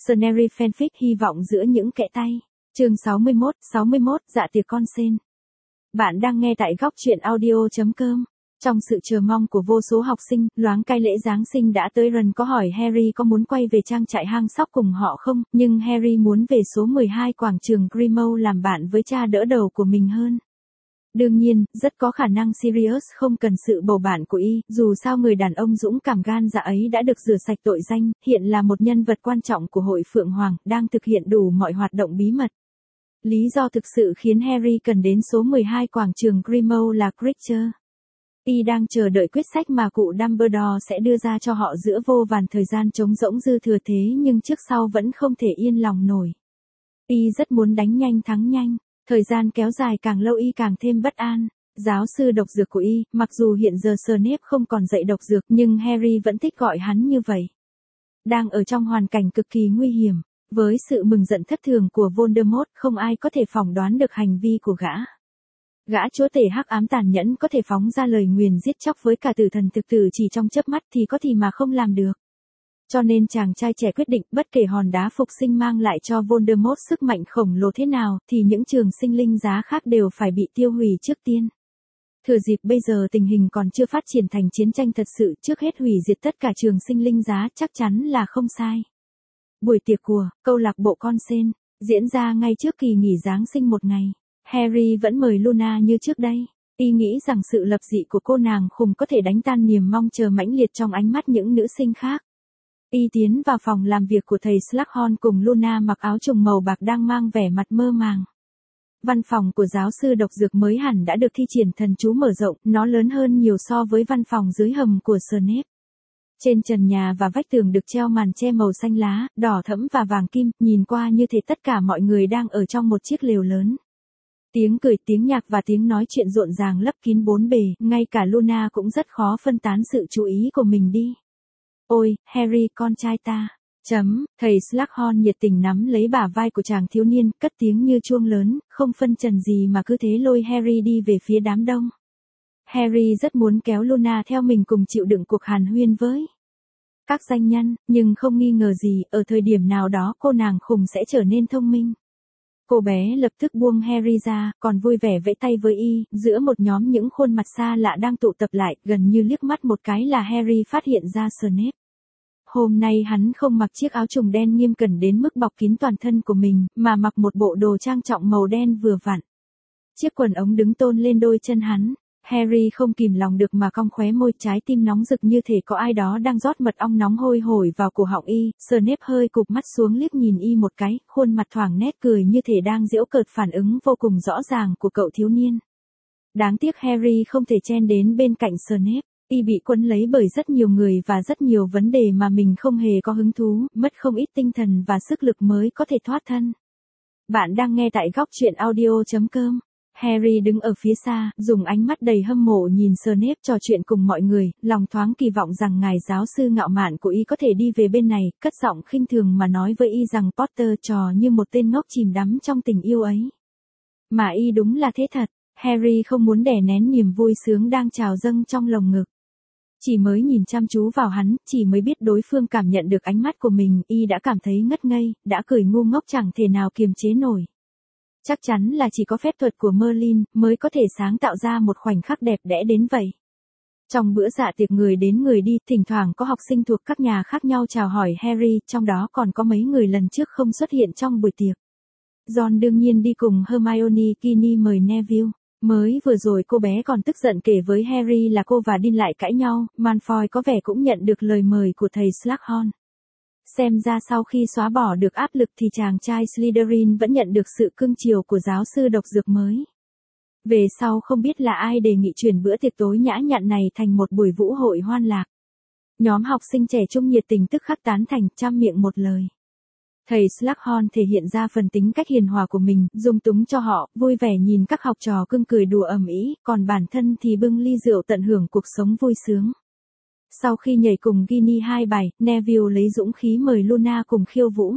Scenery fanfic hy vọng giữa những kẽ tay. Chương 61, dạ tiệc con sen. Bạn đang nghe tại góc truyện audio.com. Trong sự chờ mong của vô số học sinh, loáng cái lễ Giáng sinh đã tới. Ron có hỏi Harry có muốn quay về trang trại hang sóc cùng họ không, nhưng Harry muốn về số 12 quảng trường Grimmauld làm bạn với cha đỡ đầu của mình hơn. Đương nhiên, rất có khả năng Sirius không cần sự bầu bạn của y, dù sao người đàn ông dũng cảm gan dạ ấy đã được rửa sạch tội danh, hiện là một nhân vật quan trọng của hội Phượng Hoàng, đang thực hiện đủ mọi hoạt động bí mật. Lý do thực sự khiến Harry cần đến số 12 quảng trường Grimmauld là Creature. Y đang chờ đợi quyết sách mà cụ Dumbledore sẽ đưa ra cho họ giữa vô vàn thời gian trống rỗng dư thừa thế nhưng trước sau vẫn không thể yên lòng nổi. Y rất muốn đánh nhanh thắng nhanh. Thời gian kéo dài càng lâu y càng thêm bất an. Giáo sư độc dược của y, mặc dù hiện giờ Snape không còn dạy độc dược nhưng Harry vẫn thích gọi hắn như vậy. Đang ở trong hoàn cảnh cực kỳ nguy hiểm. Với sự mừng giận thất thường của Voldemort, không ai có thể phỏng đoán được hành vi của gã. Gã chúa tể hắc ám tàn nhẫn có thể phóng ra lời nguyền giết chóc với cả tử thần thực tử chỉ trong chớp mắt thì có thì mà không làm được. Cho nên chàng trai trẻ quyết định bất kể hòn đá phục sinh mang lại cho Voldemort sức mạnh khổng lồ thế nào thì những trường sinh linh giá khác đều phải bị tiêu hủy trước tiên. Thừa dịp bây giờ tình hình còn chưa phát triển thành chiến tranh thật sự, trước hết hủy diệt tất cả trường sinh linh giá chắc chắn là không sai. Buổi tiệc của câu lạc bộ con sen diễn ra ngay trước kỳ nghỉ Giáng sinh một ngày. Harry vẫn mời Luna như trước đây. Y nghĩ rằng sự lập dị của cô nàng khùng có thể đánh tan niềm mong chờ mãnh liệt trong ánh mắt những nữ sinh khác. Y tiến vào phòng làm việc của thầy Slughorn cùng Luna mặc áo trùng màu bạc đang mang vẻ mặt mơ màng. Văn phòng của giáo sư độc dược mới hẳn đã được thi triển thần chú mở rộng, nó lớn hơn nhiều so với văn phòng dưới hầm của Snape. Trên trần nhà và vách tường được treo màn che màu xanh lá, đỏ thẫm và vàng kim, nhìn qua như thể tất cả mọi người đang ở trong một chiếc lều lớn. Tiếng cười, tiếng nhạc và tiếng nói chuyện rộn ràng lấp kín bốn bề, ngay cả Luna cũng rất khó phân tán sự chú ý của mình đi. Ôi, Harry con trai ta. Thầy Slughorn nhiệt tình nắm lấy bả vai của chàng thiếu niên, cất tiếng như chuông lớn, không phân trần gì mà cứ thế lôi Harry đi về phía đám đông. Harry rất muốn kéo Luna theo mình cùng chịu đựng cuộc hàn huyên với các danh nhân, nhưng không nghi ngờ gì, ở thời điểm nào đó cô nàng khùng sẽ trở nên thông minh. Cô bé lập tức buông Harry ra, còn vui vẻ vẫy tay với y, giữa một nhóm những khuôn mặt xa lạ đang tụ tập lại, gần như liếc mắt một cái là Harry phát hiện ra Snape. Hôm nay hắn không mặc chiếc áo trùng đen nghiêm cẩn đến mức bọc kín toàn thân của mình, mà mặc một bộ đồ trang trọng màu đen vừa vặn. Chiếc quần ống đứng tôn lên đôi chân hắn. Harry không kìm lòng được mà cong khóe môi, trái tim nóng rực như thể có ai đó đang rót mật ong nóng hôi hổi vào cổ họng y. Snape hơi cụp mắt xuống liếc nhìn y một cái, khuôn mặt thoảng nét cười như thể đang giễu cợt phản ứng vô cùng rõ ràng của cậu thiếu niên. Đáng tiếc Harry không thể chen đến bên cạnh Snape. Y bị quấn lấy bởi rất nhiều người và rất nhiều vấn đề mà mình không hề có hứng thú, mất không ít tinh thần và sức lực mới có thể thoát thân. Bạn đang nghe tại góc truyện audio.com. Harry đứng ở phía xa, dùng ánh mắt đầy hâm mộ nhìn Snape trò chuyện cùng mọi người, lòng thoáng kỳ vọng rằng ngài giáo sư ngạo mạn của y có thể đi về bên này, cất giọng khinh thường mà nói với y rằng Potter trò như một tên ngốc chìm đắm trong tình yêu ấy. Mà y đúng là thế thật, Harry không muốn đè nén niềm vui sướng đang trào dâng trong lồng ngực. Chỉ mới nhìn chăm chú vào hắn, chỉ mới biết đối phương cảm nhận được ánh mắt của mình, y đã cảm thấy ngất ngây, đã cười ngu ngốc chẳng thể nào kiềm chế nổi. Chắc chắn là chỉ có phép thuật của Merlin mới có thể sáng tạo ra một khoảnh khắc đẹp đẽ đến vậy. Trong bữa dạ tiệc người đến người đi, thỉnh thoảng có học sinh thuộc các nhà khác nhau chào hỏi Harry, trong đó còn có mấy người lần trước không xuất hiện trong buổi tiệc. Ron đương nhiên đi cùng Hermione, Ginny mời Neville. Mới vừa rồi cô bé còn tức giận kể với Harry là cô và Dean lại cãi nhau, Malfoy có vẻ cũng nhận được lời mời của thầy Slughorn. Xem ra sau khi xóa bỏ được áp lực thì chàng trai Slytherin vẫn nhận được sự cưng chiều của giáo sư độc dược mới. Về sau không biết là ai đề nghị chuyển bữa tiệc tối nhã nhặn này thành một buổi vũ hội hoan lạc. Nhóm học sinh trẻ trung nhiệt tình tức khắc tán thành, trăm miệng một lời. Thầy Slughorn thể hiện ra phần tính cách hiền hòa của mình, dung túng cho họ, vui vẻ nhìn các học trò cưng cười đùa ầm ĩ, còn bản thân thì bưng ly rượu tận hưởng cuộc sống vui sướng. Sau khi nhảy cùng Ginny 2 bài, Neville lấy dũng khí mời Luna cùng khiêu vũ.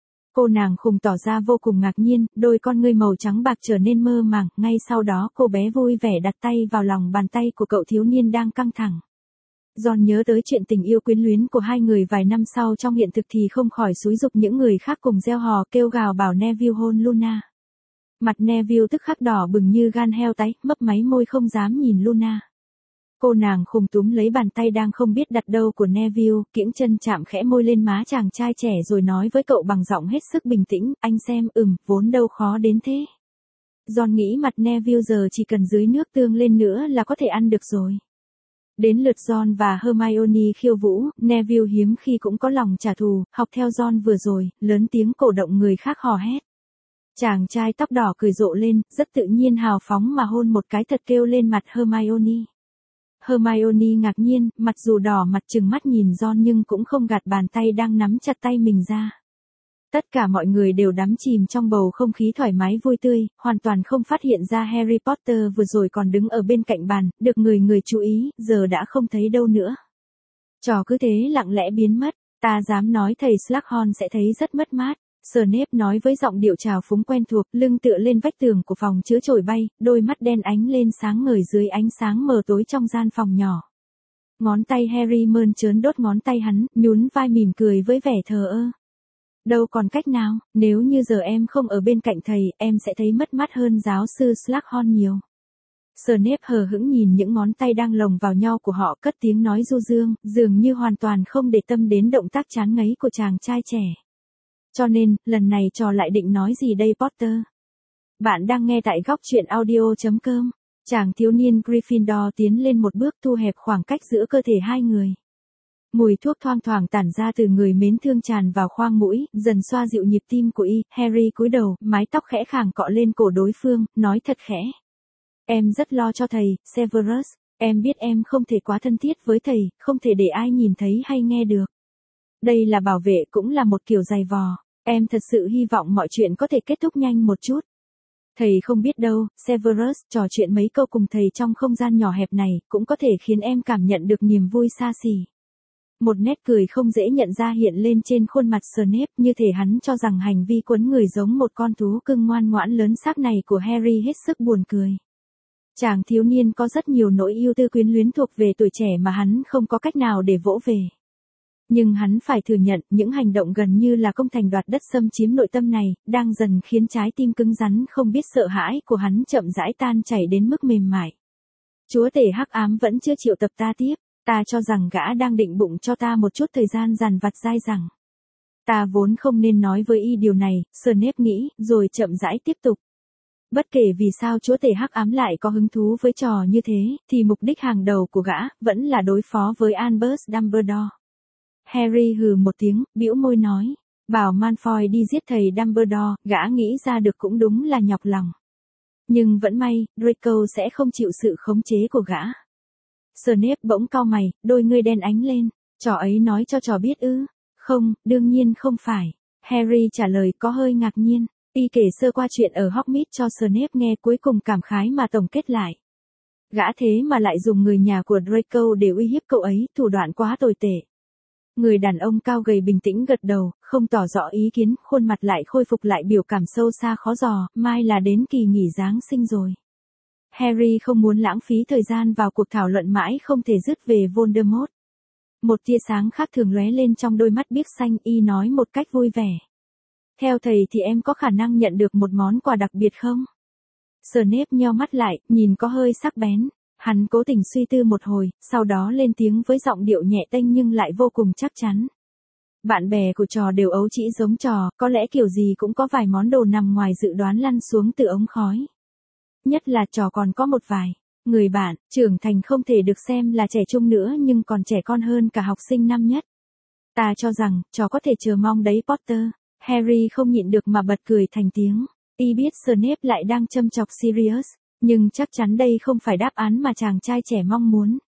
Cô nàng khùng tỏ ra vô cùng ngạc nhiên, đôi con ngươi màu trắng bạc trở nên mơ màng, ngay sau đó cô bé vui vẻ đặt tay vào lòng bàn tay của cậu thiếu niên đang căng thẳng. John nhớ tới chuyện tình yêu quyến luyến của hai người vài năm sau trong hiện thực thì không khỏi xúi giục những người khác cùng gieo hò kêu gào bảo Neville hôn Luna. Mặt Neville tức khắc đỏ bừng như gan heo tái, mấp máy môi không dám nhìn Luna. Cô nàng khùng túm lấy bàn tay đang không biết đặt đâu của Neville, kiễng chân chạm khẽ môi lên má chàng trai trẻ rồi nói với cậu bằng giọng hết sức bình tĩnh, anh xem, vốn đâu khó đến thế. John nghĩ mặt Neville giờ chỉ cần dưới nước tương lên nữa là có thể ăn được rồi. Đến lượt John và Hermione khiêu vũ, Neville hiếm khi cũng có lòng trả thù, học theo John vừa rồi, lớn tiếng cổ động người khác hò hét. Chàng trai tóc đỏ cười rộ lên, rất tự nhiên hào phóng mà hôn một cái thật kêu lên mặt Hermione. Hermione ngạc nhiên, mặc dù đỏ mặt trừng mắt nhìn John nhưng cũng không gạt bàn tay đang nắm chặt tay mình ra. Tất cả mọi người đều đắm chìm trong bầu không khí thoải mái vui tươi, hoàn toàn không phát hiện ra Harry Potter vừa rồi còn đứng ở bên cạnh bàn, được người chú ý, giờ đã không thấy đâu nữa. Trò cứ thế lặng lẽ biến mất, ta dám nói thầy Slughorn sẽ thấy rất mất mát. Snape nói với giọng điệu trào phúng quen thuộc, lưng tựa lên vách tường của phòng chứa chổi bay, đôi mắt đen ánh lên sáng ngời dưới ánh sáng mờ tối trong gian phòng nhỏ. Ngón tay Harry mơn trớn đốt ngón tay hắn, nhún vai mỉm cười với vẻ thờ ơ. Đâu còn cách nào, nếu như giờ em không ở bên cạnh thầy, em sẽ thấy mất mát hơn giáo sư Slughorn nhiều. Snape hờ hững nhìn những ngón tay đang lồng vào nhau của họ, cất tiếng nói du dương, dường như hoàn toàn không để tâm đến động tác chán ngấy của chàng trai trẻ. Cho nên, lần này trò lại định nói gì đây Potter? Bạn đang nghe tại góc truyện audio.com. Chàng thiếu niên Gryffindor tiến lên một bước thu hẹp khoảng cách giữa cơ thể hai người. Mùi thuốc thoang thoảng tản ra từ người mến thương tràn vào khoang mũi, dần xoa dịu nhịp tim của y. Harry cúi đầu, mái tóc khẽ khàng cọ lên cổ đối phương, nói thật khẽ. Em rất lo cho thầy, Severus, em biết em không thể quá thân thiết với thầy, không thể để ai nhìn thấy hay nghe được. Đây là bảo vệ cũng là một kiểu giày vò, em thật sự hy vọng mọi chuyện có thể kết thúc nhanh một chút. Thầy không biết đâu, Severus, trò chuyện mấy câu cùng thầy trong không gian nhỏ hẹp này, cũng có thể khiến em cảm nhận được niềm vui xa xỉ. Một nét cười không dễ nhận ra hiện lên trên khuôn mặt Snape, như thể hắn cho rằng hành vi quấn người giống một con thú cưng ngoan ngoãn lớn xác này của Harry hết sức buồn cười. Chàng thiếu niên có rất nhiều nỗi yêu tư quyến luyến thuộc về tuổi trẻ mà hắn không có cách nào để vỗ về. Nhưng hắn phải thừa nhận, những hành động gần như là công thành đoạt đất xâm chiếm nội tâm này, đang dần khiến trái tim cứng rắn không biết sợ hãi của hắn chậm rãi tan chảy đến mức mềm mại. Chúa tể hắc ám vẫn chưa chịu tập ta tiếp, ta cho rằng gã đang định bụng cho ta một chút thời gian dằn vặt dai dẳng. Ta vốn không nên nói với y điều này, Snape nghĩ, rồi chậm rãi tiếp tục. Bất kể vì sao chúa tể hắc ám lại có hứng thú với trò như thế, thì mục đích hàng đầu của gã, vẫn là đối phó với Albus Dumbledore. Harry hừ một tiếng, bĩu môi nói, bảo Malfoy đi giết thầy Dumbledore, gã nghĩ ra được cũng đúng là nhọc lòng. Nhưng vẫn may, Draco sẽ không chịu sự khống chế của gã. Snape bỗng cau mày, đôi ngươi đen ánh lên, trò ấy nói cho trò biết ư? Không, đương nhiên không phải. Harry trả lời có hơi ngạc nhiên. Y kể sơ qua chuyện ở Hogsmeade cho Snape nghe, cuối cùng cảm khái mà tổng kết lại. Gã thế mà lại dùng người nhà của Draco để uy hiếp cậu ấy, thủ đoạn quá tồi tệ. Người đàn ông cao gầy bình tĩnh gật đầu, không tỏ rõ ý kiến, khuôn mặt lại khôi phục lại biểu cảm sâu xa khó dò, mai là đến kỳ nghỉ Giáng sinh rồi. Harry không muốn lãng phí thời gian vào cuộc thảo luận mãi không thể dứt về Voldemort. Một tia sáng khác thường lóe lên trong đôi mắt biếc xanh, y nói một cách vui vẻ. Theo thầy thì em có khả năng nhận được một món quà đặc biệt không? Snape nheo mắt lại, nhìn có hơi sắc bén. Hắn cố tình suy tư một hồi, sau đó lên tiếng với giọng điệu nhẹ tênh nhưng lại vô cùng chắc chắn. Bạn bè của trò đều ấu trĩ giống trò, có lẽ kiểu gì cũng có vài món đồ nằm ngoài dự đoán lăn xuống từ ống khói. Nhất là trò còn có một vài người bạn, trưởng thành không thể được xem là trẻ trung nữa nhưng còn trẻ con hơn cả học sinh năm nhất. Ta cho rằng, trò có thể chờ mong đấy Potter. Harry không nhịn được mà bật cười thành tiếng. Y biết Snape lại đang châm chọc Sirius, nhưng chắc chắn đây không phải đáp án mà chàng trai trẻ mong muốn.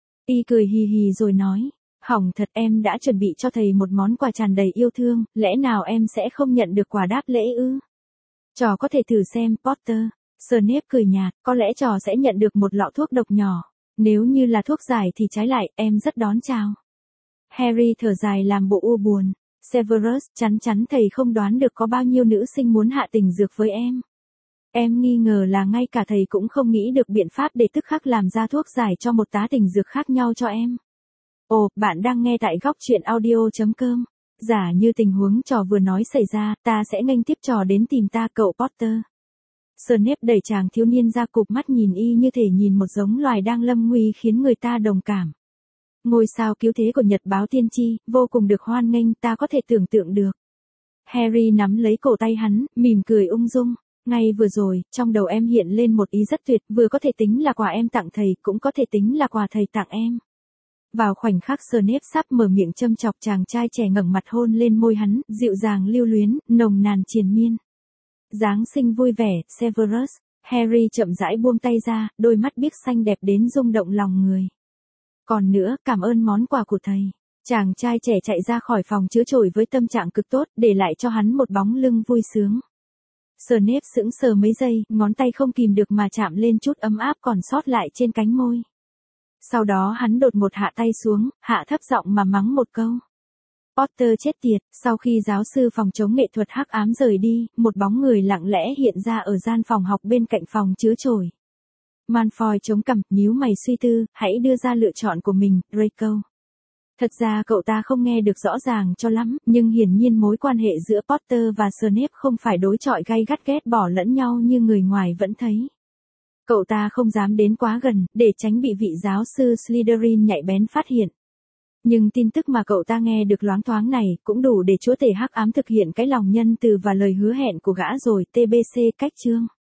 Y cười hì hì rồi nói, hỏng thật, em đã chuẩn bị cho thầy một món quà tràn đầy yêu thương, lẽ nào em sẽ không nhận được quà đáp lễ ư? Trò có thể thử xem, Potter. Snape cười nhạt, có lẽ trò sẽ nhận được một lọ thuốc độc nhỏ. Nếu như là thuốc giải thì trái lại, em rất đón chào. Harry thở dài làm bộ u buồn. Severus, chắn chắn thầy không đoán được có bao nhiêu nữ sinh muốn hạ tình dược với em. Em nghi ngờ là ngay cả thầy cũng không nghĩ được biện pháp để tức khắc làm ra thuốc giải cho một tá tình dược khác nhau cho em. Ồ, bạn đang nghe tại góc chuyện audio.com. Giả như tình huống trò vừa nói xảy ra, ta sẽ nghênh tiếp trò đến tìm ta cậu Potter. Snape đẩy chàng thiếu niên ra, cụp mắt nhìn y như thể nhìn một giống loài đang lâm nguy, khiến người ta đồng cảm. Ngôi sao cứu thế của Nhật báo tiên tri, vô cùng được hoan nghênh, ta có thể tưởng tượng được. Harry nắm lấy cổ tay hắn, mỉm cười ung dung. Ngay vừa rồi, trong đầu em hiện lên một ý rất tuyệt, vừa có thể tính là quà em tặng thầy, cũng có thể tính là quà thầy tặng em. Vào khoảnh khắc Snape sắp mở miệng châm chọc, chàng trai trẻ ngẩng mặt hôn lên môi hắn, dịu dàng lưu luyến, nồng nàn triền miên. Giáng sinh vui vẻ, Severus. Harry chậm rãi buông tay ra, đôi mắt biếc xanh đẹp đến rung động lòng người. Còn nữa, cảm ơn món quà của thầy. Chàng trai trẻ chạy ra khỏi phòng chứa trội với tâm trạng cực tốt, để lại cho hắn một bóng lưng vui sướng. Snape sững sờ mấy giây, ngón tay không kìm được mà chạm lên chút ấm áp còn sót lại trên cánh môi. Sau đó hắn đột một hạ tay xuống, hạ thấp giọng mà mắng một câu. Potter chết tiệt. Sau khi giáo sư phòng chống nghệ thuật hắc ám rời đi, một bóng người lặng lẽ hiện ra ở gian phòng học bên cạnh phòng chứa trội. Malfoy chống cằm, nhíu mày suy tư, hãy đưa ra lựa chọn của mình, Draco. Thật ra cậu ta không nghe được rõ ràng cho lắm, nhưng hiển nhiên mối quan hệ giữa Potter và Snape không phải đối chọi gay gắt ghét bỏ lẫn nhau như người ngoài vẫn thấy. Cậu ta không dám đến quá gần, để tránh bị vị giáo sư Slytherin nhạy bén phát hiện. Nhưng tin tức mà cậu ta nghe được loáng thoáng này, cũng đủ để chúa tể hắc ám thực hiện cái lòng nhân từ và lời hứa hẹn của gã rồi. TBC cách chương.